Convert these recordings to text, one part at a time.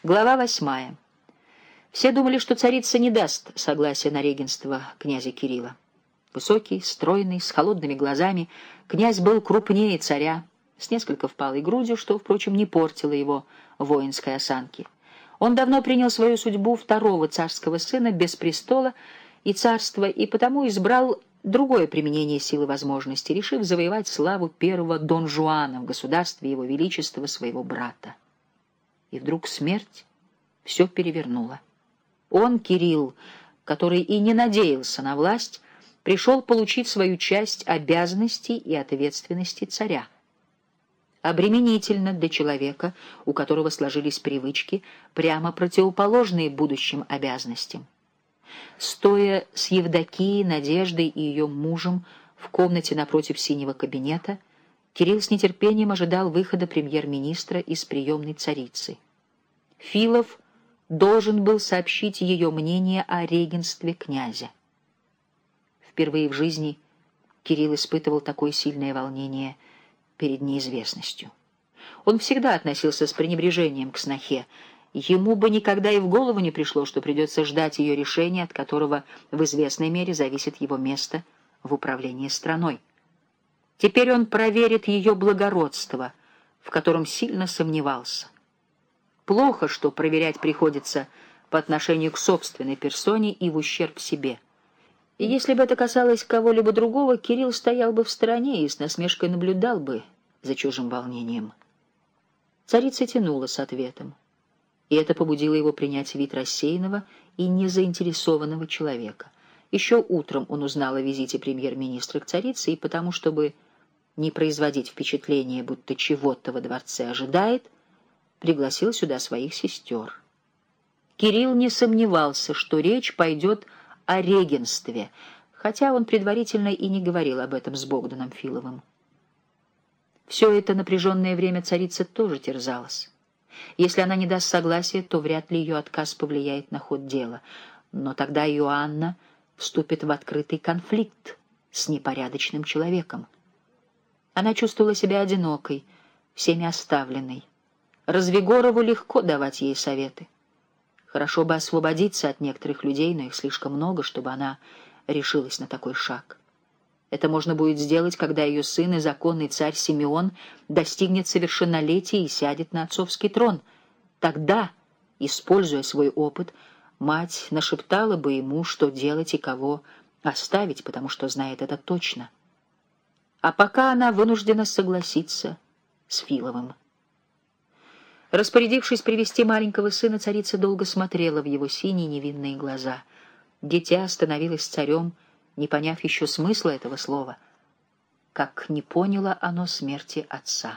Глава 8. Все думали, что царица не даст согласия на регенство князя Кирилла. Высокий, стройный, с холодными глазами, князь был крупнее царя, с несколько впалой грудью, что, впрочем, не портило его воинской осанки. Он давно принял свою судьбу второго царского сына без престола и царства, и потому избрал другое применение силы возможностей, решив завоевать славу первого Дон Жуана в государстве его величества, своего брата. И вдруг смерть все перевернула. Он, Кирилл, который и не надеялся на власть, пришел получить свою часть обязанностей и ответственности царя. Обременительно для человека, у которого сложились привычки, прямо противоположные будущим обязанностям. Стоя с Евдокией, Надеждой и ее мужем в комнате напротив синего кабинета, Кирилл с нетерпением ожидал выхода премьер-министра из приемной царицы. Филов должен был сообщить ее мнение о регенстве князя. Впервые в жизни Кирилл испытывал такое сильное волнение перед неизвестностью. Он всегда относился с пренебрежением к снохе. Ему бы никогда и в голову не пришло, что придется ждать ее решения, от которого в известной мере зависит его место в управлении страной. Теперь он проверит ее благородство, в котором сильно сомневался. Плохо, что проверять приходится по отношению к собственной персоне и в ущерб себе. И если бы это касалось кого-либо другого, Кирилл стоял бы в стороне и с насмешкой наблюдал бы за чужим волнением. Царица тянула с ответом, и это побудило его принять вид рассеянного и незаинтересованного человека. Еще утром он узнал о визите премьер-министра к царице, и потому, чтобы не производить впечатление, будто чего-то во дворце ожидает, пригласил сюда своих сестер. Кирилл не сомневался, что речь пойдет о регенстве, хотя он предварительно и не говорил об этом с Богданом Филовым. Все это напряженное время царица тоже терзалась. Если она не даст согласия, то вряд ли ее отказ повлияет на ход дела, но тогда Иоанна вступит в открытый конфликт с непорядочным человеком. Она чувствовала себя одинокой, всеми оставленной. Развигорову легко давать ей советы. Хорошо бы освободиться от некоторых людей, но их слишком много, чтобы она решилась на такой шаг. Это можно будет сделать, когда ее сын и законный царь Симеон достигнет совершеннолетия и сядет на отцовский трон. Тогда, используя свой опыт, мать нашептала бы ему, что делать и кого оставить, потому что знает это точно. А пока она вынуждена согласиться с Филовым. Распорядившись привести маленького сына, царица долго смотрела в его синие невинные глаза. Дитя становилось царем, не поняв еще смысла этого слова, как не поняло оно смерти отца.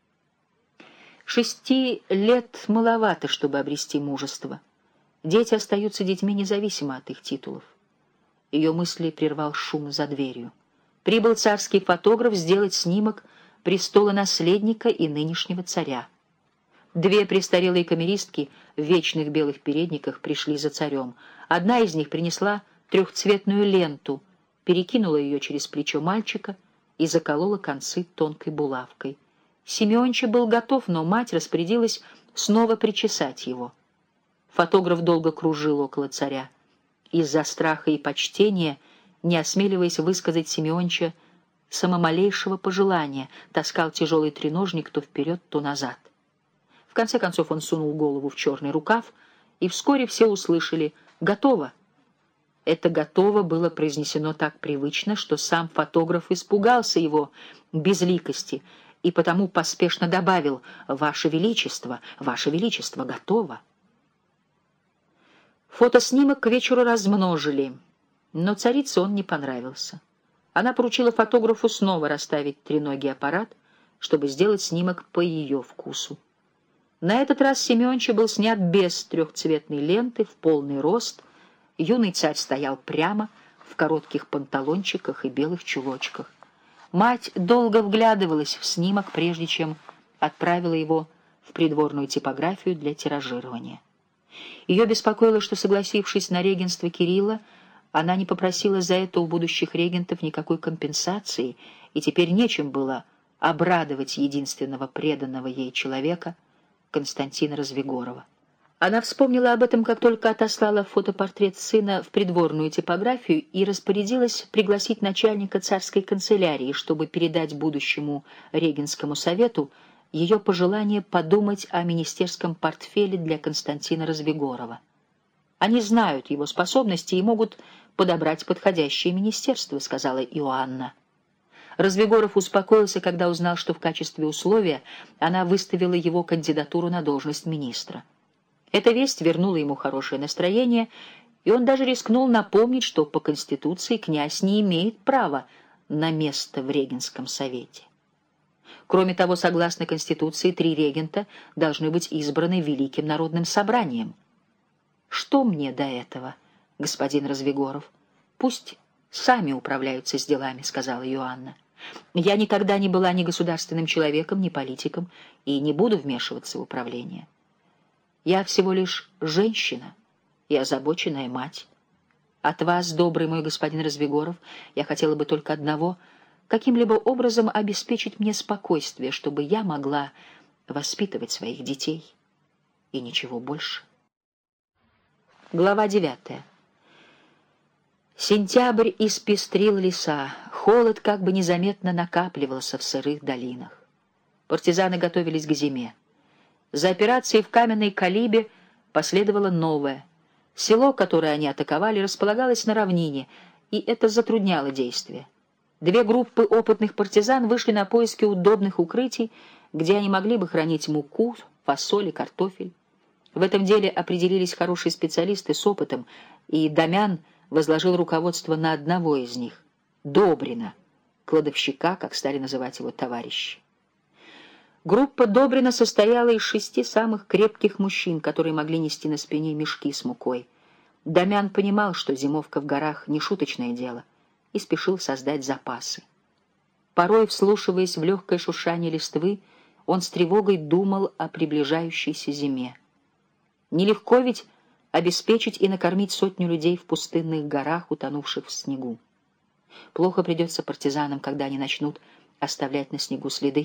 6 лет маловато, чтобы обрести мужество. Дети остаются детьми независимо от их титулов. Ее мысли прервал шум за дверью. Прибыл царский фотограф сделать снимок престола наследника и нынешнего царя. 2 престарелые камеристки в вечных белых передниках пришли за царем. Одна из них принесла трехцветную ленту, перекинула ее через плечо мальчика и заколола концы тонкой булавкой. Симеонча был готов, но мать распорядилась снова причесать его. Фотограф долго кружил около царя. Из-за страха и почтения, не осмеливаясь высказать Симеонча самомалейшего пожелания, таскал тяжелый треножник то вперед, то назад. В конце концов он сунул голову в черный рукав, и вскоре все услышали «Готово». Это «готово» было произнесено так привычно, что сам фотограф испугался его безликости и потому поспешно добавил «Ваше Величество, готово». Фотоснимок к вечеру размножили, но царице он не понравился. Она поручила фотографу снова расставить треногий аппарат, чтобы сделать снимок по ее вкусу. На этот раз Симеонча был снят без трехцветной ленты, в полный рост. Юный царь стоял прямо, в коротких панталончиках и белых чулочках. Мать долго вглядывалась в снимок, прежде чем отправила его в придворную типографию для тиражирования. Ее беспокоило, что, согласившись на регенство Кирилла, она не попросила за это у будущих регентов никакой компенсации, и теперь нечем было обрадовать единственного преданного ей человека, Константина Развигорова. Она вспомнила об этом, как только отослала фотопортрет сына в придворную типографию и распорядилась пригласить начальника царской канцелярии, чтобы передать будущему Регенскому совету ее пожелание подумать о министерском портфеле для Константина Развигорова. «Они знают его способности и могут подобрать подходящее министерство», — сказала Иоанна. Развигоров успокоился, когда узнал, что в качестве условия она выставила его кандидатуру на должность министра. Эта весть вернула ему хорошее настроение, и он даже рискнул напомнить, что по Конституции князь не имеет права на место в Регенском совете. Кроме того, согласно Конституции, 3 регента должны быть избраны Великим народным собранием. «Что мне до этого, господин Развигоров? Пусть сами управляются с делами», — сказала Иоанна. «Я никогда не была ни государственным человеком, ни политиком, и не буду вмешиваться в управление. Я всего лишь женщина и озабоченная мать. От вас, добрый мой господин Развигоров, я хотела бы только одного — каким-либо образом обеспечить мне спокойствие, чтобы я могла воспитывать своих детей. И ничего больше». Глава 9. Сентябрь испестрил леса, холод как бы незаметно накапливался в сырых долинах. Партизаны готовились к зиме. За операцией в Каменной Калибе последовало новое. Село, которое они атаковали, располагалось на равнине, и это затрудняло действие. 2 группы опытных партизан вышли на поиски удобных укрытий, где они могли бы хранить муку, фасоль и картофель. В этом деле определились хорошие специалисты с опытом, и Дамян возложил руководство на одного из них — Добрина, кладовщика, как стали называть его товарищи. Группа Добрина состояла из 6 самых крепких мужчин, которые могли нести на спине мешки с мукой. Дамян понимал, что зимовка в горах — не шуточное дело, и спешил создать запасы. Порой, вслушиваясь в легкое шуршание листвы, он с тревогой думал о приближающейся зиме. Нелегко ведь обеспечить и накормить 100 людей в пустынных горах, утонувших в снегу. Плохо придется партизанам, когда они начнут оставлять на снегу следы.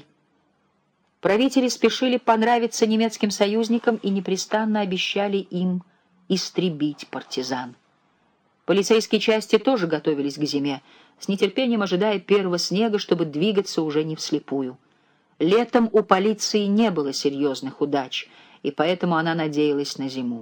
Правители спешили понравиться немецким союзникам и непрестанно обещали им истребить партизан. Полицейские части тоже готовились к зиме, с нетерпением ожидая первого снега, чтобы двигаться уже не вслепую. Летом у полиции не было серьезных удач, и поэтому она надеялась на зиму.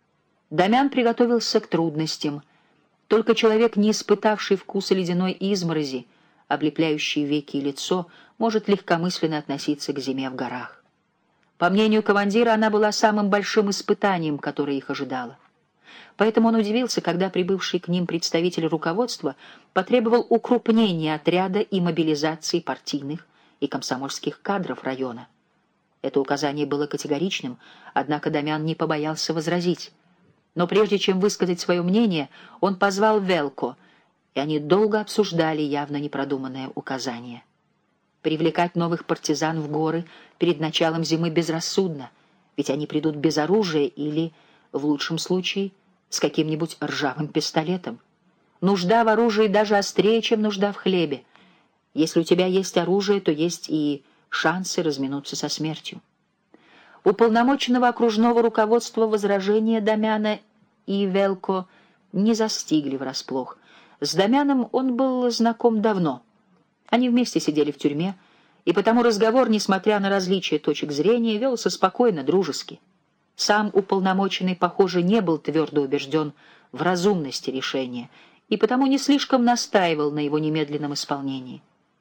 Дамян приготовился к трудностям. Только человек, не испытавший вкуса ледяной изморози, облепляющей веки и лицо, может легкомысленно относиться к зиме в горах. По мнению командира, она была самым большим испытанием, которое их ожидало. Поэтому он удивился, когда прибывший к ним представитель руководства потребовал укрупнения отряда и мобилизации партийных и комсомольских кадров района. Это указание было категоричным, однако Дамян не побоялся возразить. Но прежде чем высказать свое мнение, он позвал Велко, и они долго обсуждали явно непродуманное указание. Привлекать новых партизан в горы перед началом зимы безрассудно, ведь они придут без оружия или, в лучшем случае, с каким-нибудь ржавым пистолетом. Нужда в оружии даже острее, чем нужда в хлебе. Если у тебя есть оружие, то есть и шансы разминуться со смертью. Уполномоченного окружного руководства возражения Дамяна и Велко не застигли врасплох. С Дамяном он был знаком давно. Они вместе сидели в тюрьме, и потому разговор, несмотря на различия точек зрения, велся спокойно, дружески. Сам уполномоченный, похоже, не был твердо убежден в разумности решения, и потому не слишком настаивал на его немедленном исполнении.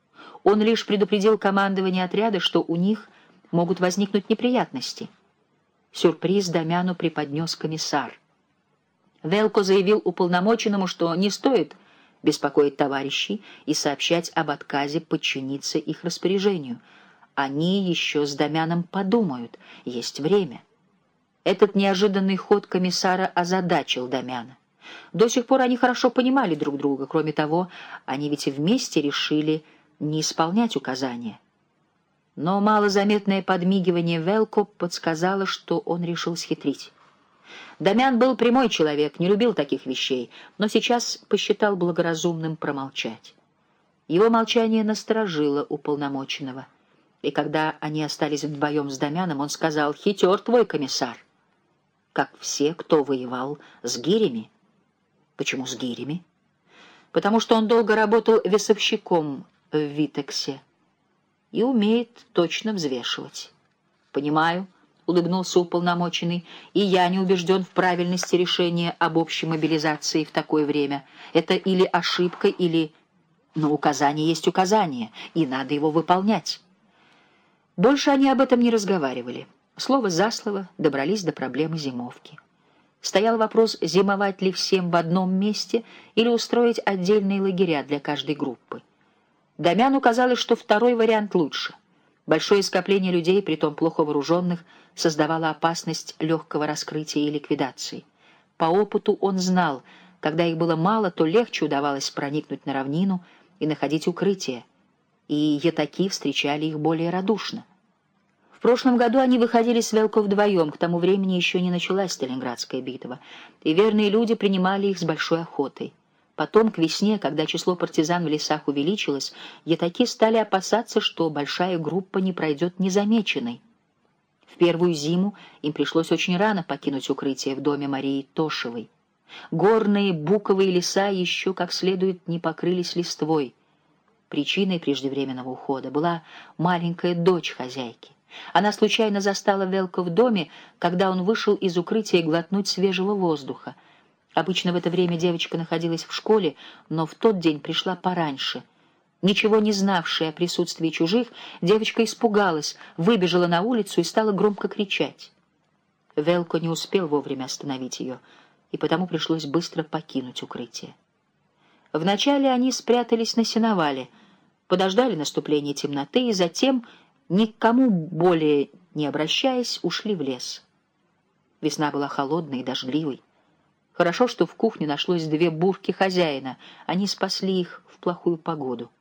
Он лишь предупредил командование отряда, что у них могут возникнуть неприятности. Сюрприз Дамяну преподнес комиссар. Велко заявил уполномоченному, что не стоит беспокоить товарищей и сообщать об отказе подчиниться их распоряжению. Они еще с Дамяном подумают, есть время. Этот неожиданный ход комиссара озадачил Дамяна. До сих пор они хорошо понимали друг друга, кроме того, они ведь и вместе решили не исполнять указания. Но малозаметное подмигивание Велко подсказало, что он решил схитрить. Дамян был прямой человек, не любил таких вещей, но сейчас посчитал благоразумным промолчать. Его молчание насторожило уполномоченного, и когда они остались вдвоем с Дамяном, он сказал: «Хитер твой комиссар». как все, кто воевал с гирями. Почему с гирями? Потому что он долго работал весовщиком в Витексе и умеет точно взвешивать. «Понимаю», — улыбнулся уполномоченный, «и я не убежден в правильности решения об общей мобилизации в такое время. Это или ошибка, или... Но указание есть указание, и надо его выполнять». Больше они об этом не разговаривали. Слово за слово добрались до проблемы зимовки. Стоял вопрос, зимовать ли всем в одном месте или устроить отдельные лагеря для каждой группы. Дамяну казалось, что второй вариант лучше. Большое скопление людей, притом плохо вооруженных, создавало опасность легкого раскрытия и ликвидации. По опыту он знал, когда их было мало, то легче удавалось проникнуть на равнину и находить укрытие, и ятаки встречали их более радушно. В прошлом году они выходили с Велко вдвоем, к тому времени еще не началась Сталинградская битва, и верные люди принимали их с большой охотой. Потом, к весне, когда число партизан в лесах увеличилось, ятаки стали опасаться, что большая группа не пройдет незамеченной. В первую зиму им пришлось очень рано покинуть укрытие в доме Марии Тошевой. Горные буковые леса еще как следует не покрылись листвой. Причиной преждевременного ухода была маленькая дочь хозяйки. Она случайно застала Велко в доме, когда он вышел из укрытия глотнуть свежего воздуха. Обычно в это время девочка находилась в школе, но в тот день пришла пораньше. Ничего не знавшая о присутствии чужих, девочка испугалась, выбежала на улицу и стала громко кричать. Велко не успел вовремя остановить ее, и потому пришлось быстро покинуть укрытие. Вначале они спрятались на сеновале, подождали наступления темноты и затем, ни к кому более не обращаясь, ушли в лес. Весна была холодной и дождливой. Хорошо, что в кухне нашлось 2 бурки хозяина, они спасли их в плохую погоду.